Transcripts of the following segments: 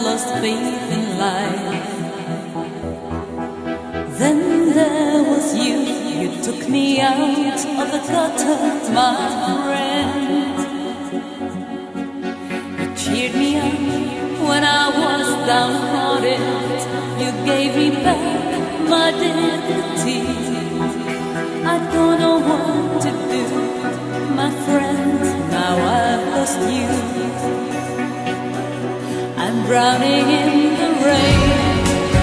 lost faith in life. Then there was you, you took me out of the gutter, my friend. You cheered me up when I was downhearted. You gave me back my dignity. I don't know what to do, my friend, now I've lost you. I'm drowning in the rain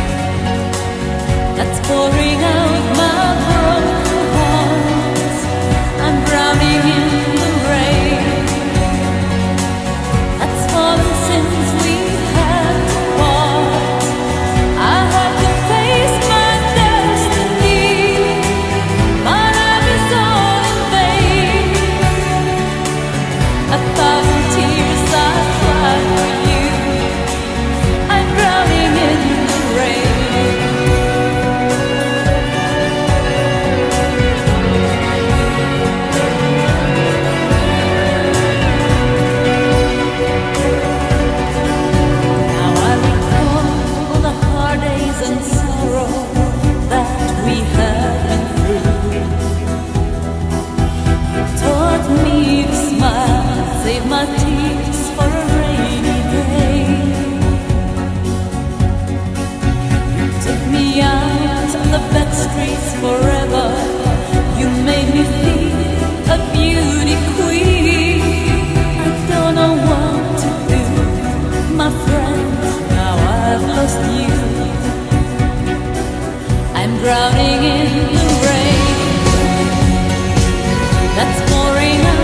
that's pouring out my broken heart. I'm drowning in the rain that's fallen since we had to part. I have to face my destiny. My life is all in vain. 1,000 tears I cried for you. I'm drowning in the rain. Now I recall the hard days and sorrow that we have been through. You taught me to smile, save my tears for a rainy day. Took me out of the back streets forever. You made me feel a beauty queen. I don't know what to do, my friend, now I've lost you. I'm drowning in the rain that's pouring out